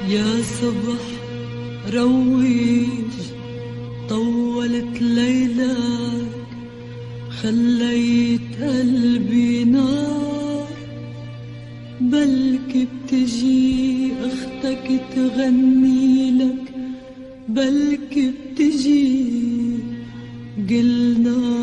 يا صبح رويج طولت ليلك، خليت قلبي نار. بلكي بتجي اختك تغني لك، بلكي بتجي قلنا.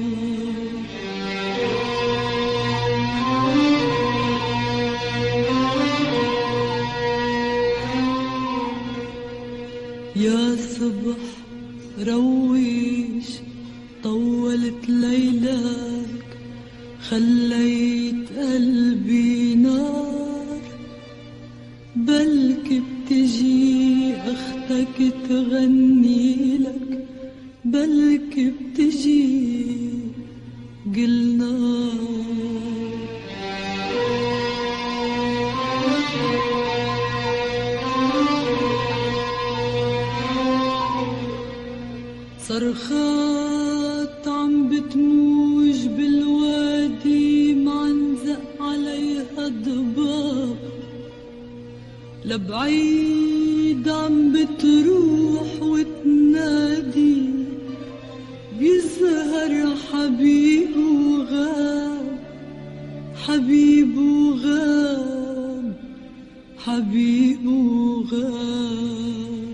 يا صبح رويج طولت ليلك، خليت قلبي نار. بلكي بتجي اختك تغني لك، بلكي بتجي قلنا. صرخات عم بتموج بالوادي، معنزق عليها ضباب. لبعيد عم بتروح وتنادي، بيظهر حبيب وغاب، حبيب وغاب، حبيب وغاب.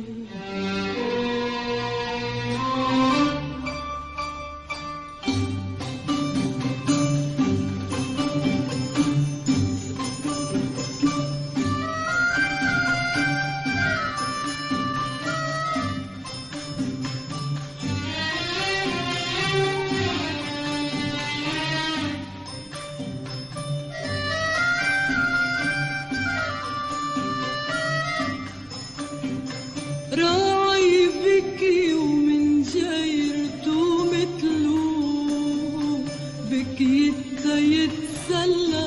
راعي بكي ومن جيرته متلو، بكي يتسلى.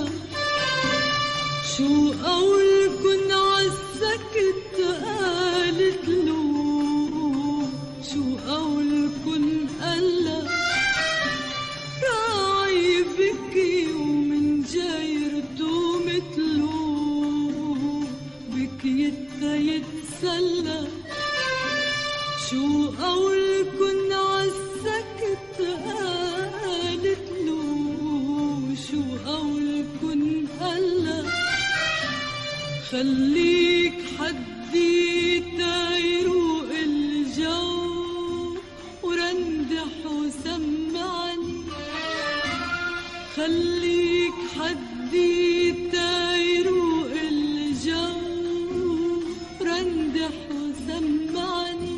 شو قولكن عالسكت قالت له، شو قولكن قالا. راعي بكي ومن جيرته متلو، بكي يتسلى. شو قولكن عالسكت قالت له، شو قولكن قالا. خليك حدي تيروق الجو، ورندح وسمعني. خليك حدي تيروق الجو، رندح وسمعني.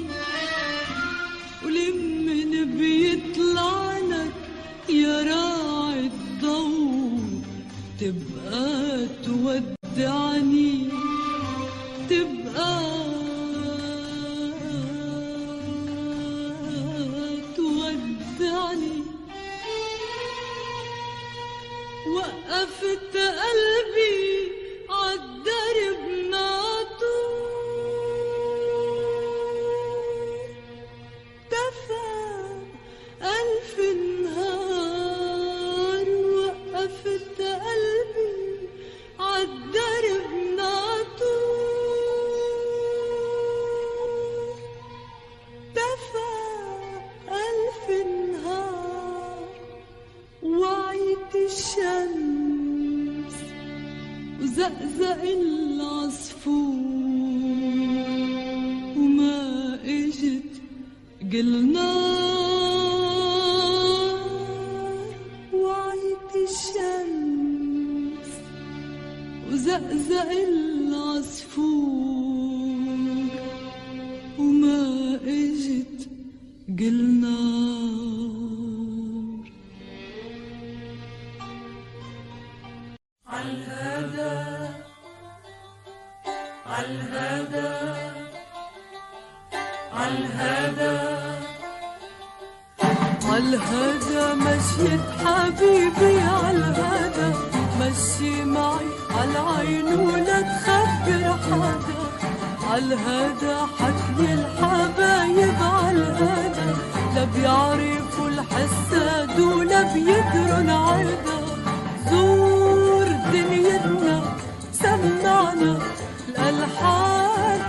ولمن بيطلع لك يا راعي الضوء، تبقى تودعني، تبقى تودعني. وقفت قلبي عالدرب ناطور، ألف نهار. وقفت قلبي عالدرب ناطور، دفى ألف نهار. وعيت الشمس وزقزق العصفور، وما اجت قلنا. الشمس وزقزق العصفور، وما اجت قلنا. عالهدى عالهدى عالهدى عالهدى مشيت حبيبي عالهدى. مشي معي عالعين ولا تخبر حدا. عالهدى حكي الحبايب عالهدى، لا بيعرفوا الحساد ولا بيدروا العدا. زور دنيتنا سمعنا الألحان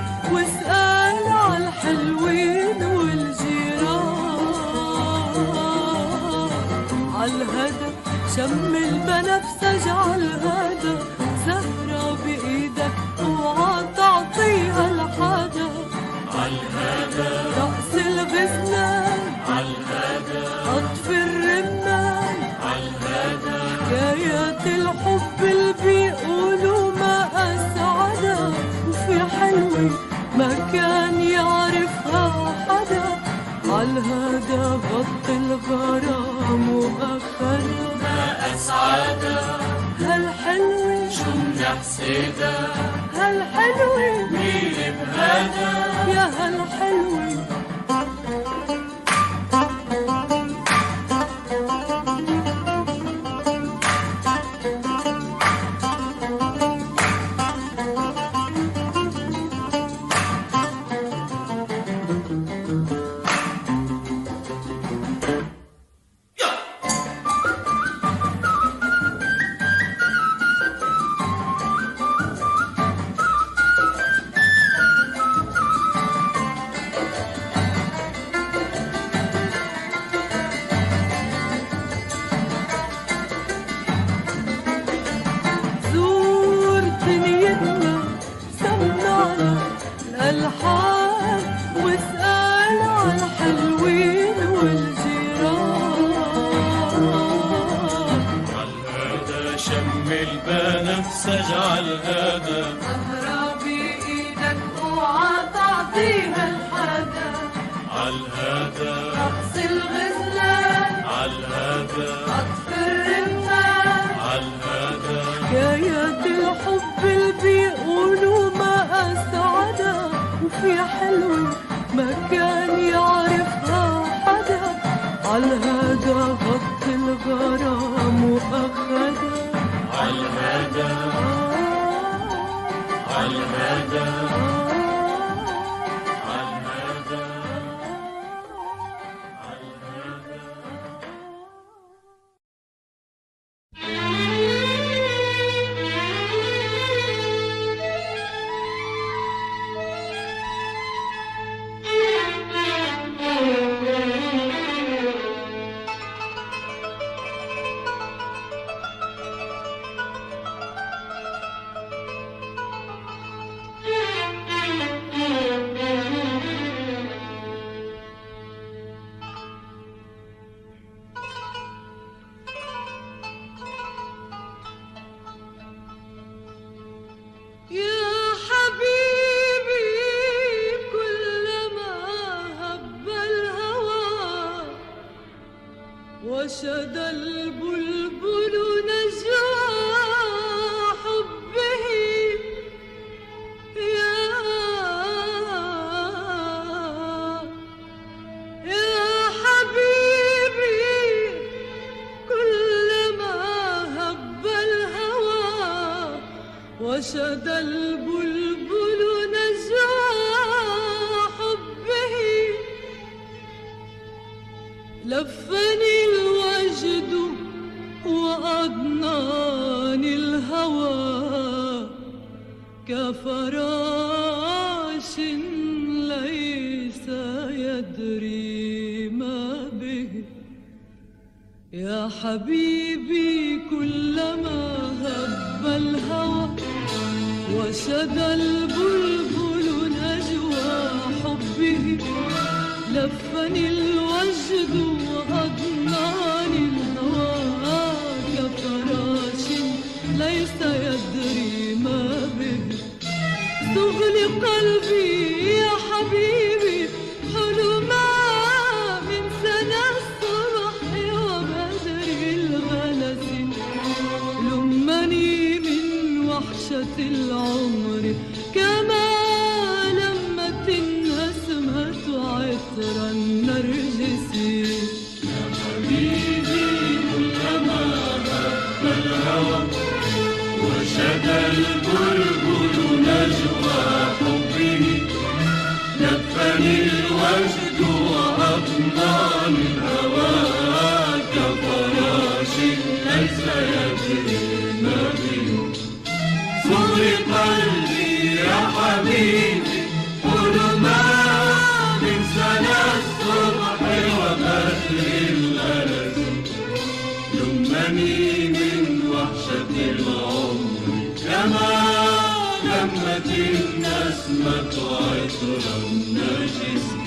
شم البنفسج عالهدى، زهرة بإيدك اوعى تعطيها لحدا. عالهدى رأس الغزلان، عالهدى قطف الرمان، عالهدى حكايات الحب اللي بيقولوا ما أسعدها، وفي حلوة ما كان يعرفها حدا. عالهدى غط الغرام وأخدها ما أسعدها، هالحلوة شو منحسدها، هالحلوة مين بهذا يا هالحلوة. زور دنيتنا، سمعنا الألحان، واسأل عن الحلوين والجيران. عالهدى شم البنفسج عالهدى، زهرة بإيدك اوعى تعطيها لحدا. عالهدى رقص الغزلان، عالهدى قطف الرمان، عالهدى حكايات الحب اللي بيقولوا ما أسعدها، وفي حلوة ما كان يعرفها حدا. عالهدى غط الغرام وأخدها عالهدى عالهدى عالهدى يا حبيبي كلما هب الهوى وشد البلبل نجوى حبه. يا حبيبي كلما هب الهوى وشد البلبل نجوى حبه. لفني الوجد وأضناني الهوى كفراش ليس يدري ما به. يا حبيبي كلما هب الهوى وشد البلبل نجوى حبه. لفني الوجد وأضناني الهوى كفراش ليس يدري ما به. تغلي قلبي يا حبيبي حلما من سنة الصبح وبدر الغلس. لمني من وحشة العمر كما لمت النسمة عطر النرجس. يا حبيبي كلما هب الهوى وشد البلبل نجوى حبه. لفني الوجد وأضناني الهوى كفراش ليس يدري ما به. صغري قلبي يا حبيبي حلما من سنة الصبح وبدر الغلس. لمني لمت النسمة عطرا نرجسي.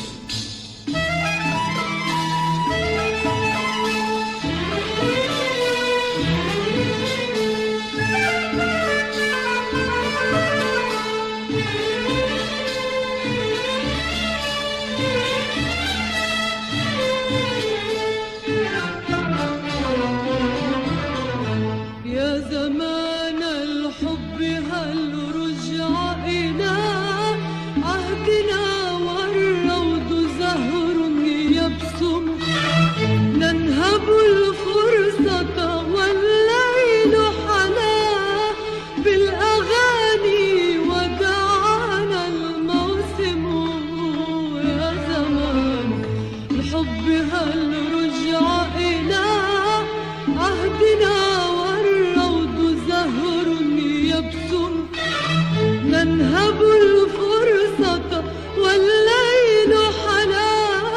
ننهب الفرصة والليل حلا بالأغاني ودعانا الموسم. يا زمان الحب هل رجع إلى عهدنا والروض زهر يبسم. ننهب الفرصة والليل حلا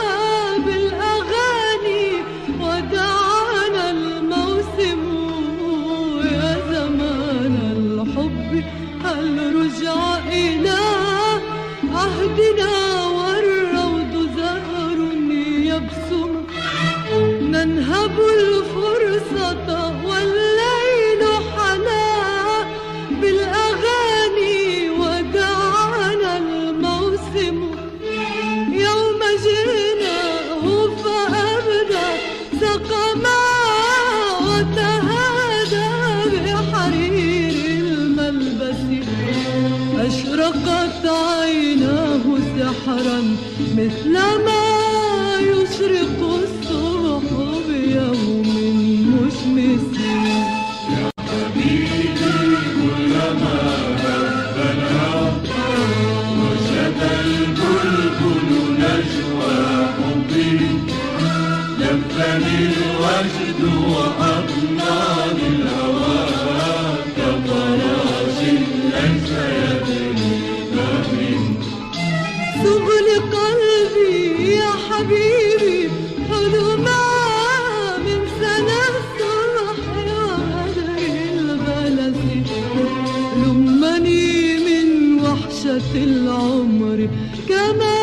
بالأغاني ودعانا الموسم. يا زمان الحب هل رجع إلى عهدنا والروض زهر يبسم. ننهب الفرصة والليل حلا بالأغاني ودعانا الموسم. يوم جئناه فأبدى سقما وتهادى بحرير الملبس. أشرقت عيناه سحرا مثلما يشرق الصبح بيوم مشمس. يا حبيبي كلما هب الهوى وشد البلبل نجوى حبي لفني الوجد وأضناني الهوى كفراش ليس يدري من. سبل قلبي يا حبيبي حلما من سنة الصبح وغدر الغلس. لمني من وحشة العمر كما